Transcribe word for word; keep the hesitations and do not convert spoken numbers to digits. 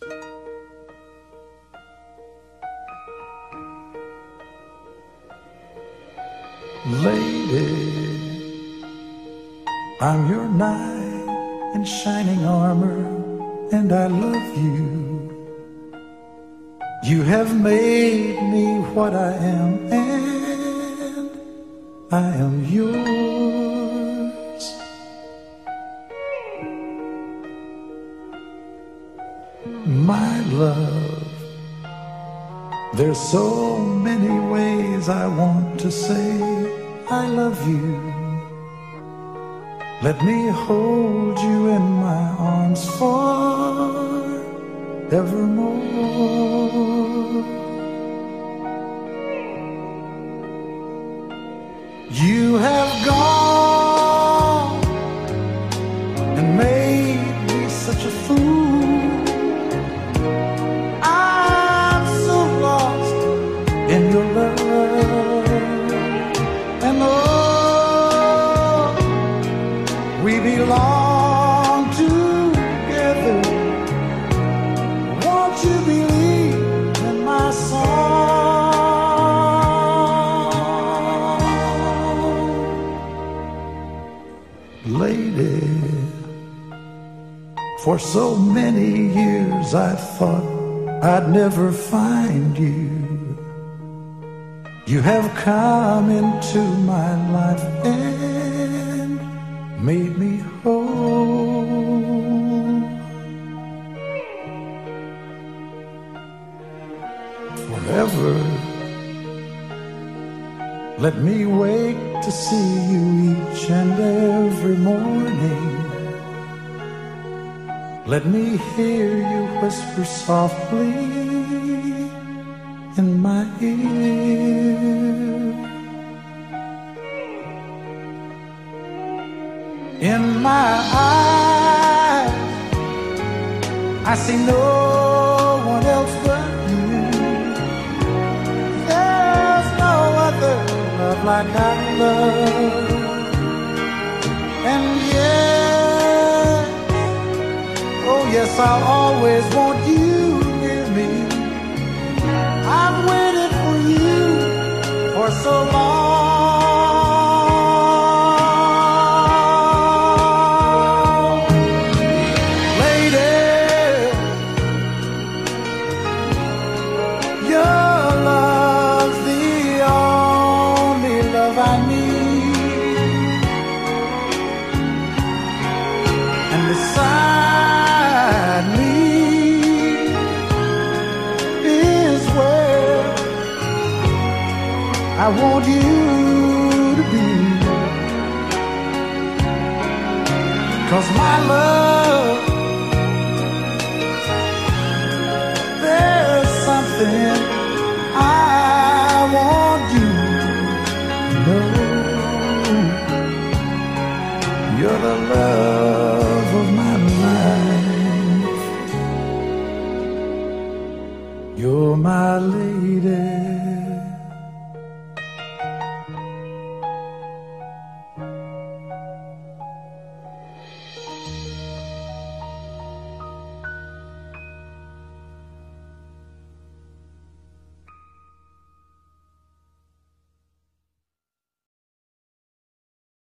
Lady, I'm your knight in shining armor, and I love you. You have made me what I am, and I am yours. My love, there's so many ways I want to say I love you. Let me hold you in my arms forevermore. You have gone and made me such a fool. I'm so lost in your love, and oh, we belong together. Won't you believe in my song? Lady, for so many years I thought I'd never find you. You have come into my life and made me whole. Forever, let me wake to see you each and every morning. Let me hear you whisper softly in my ear. In my eyes, I see no one else but you. There's no other love like I love. And yes, oh yes, I'll always want you near me. I've waited for you for so long. Lady, your love's the only love I need. And beside me is where I want you to be. 'Cause my love, there's something I want you to know. You're the love of my life. You're my lady.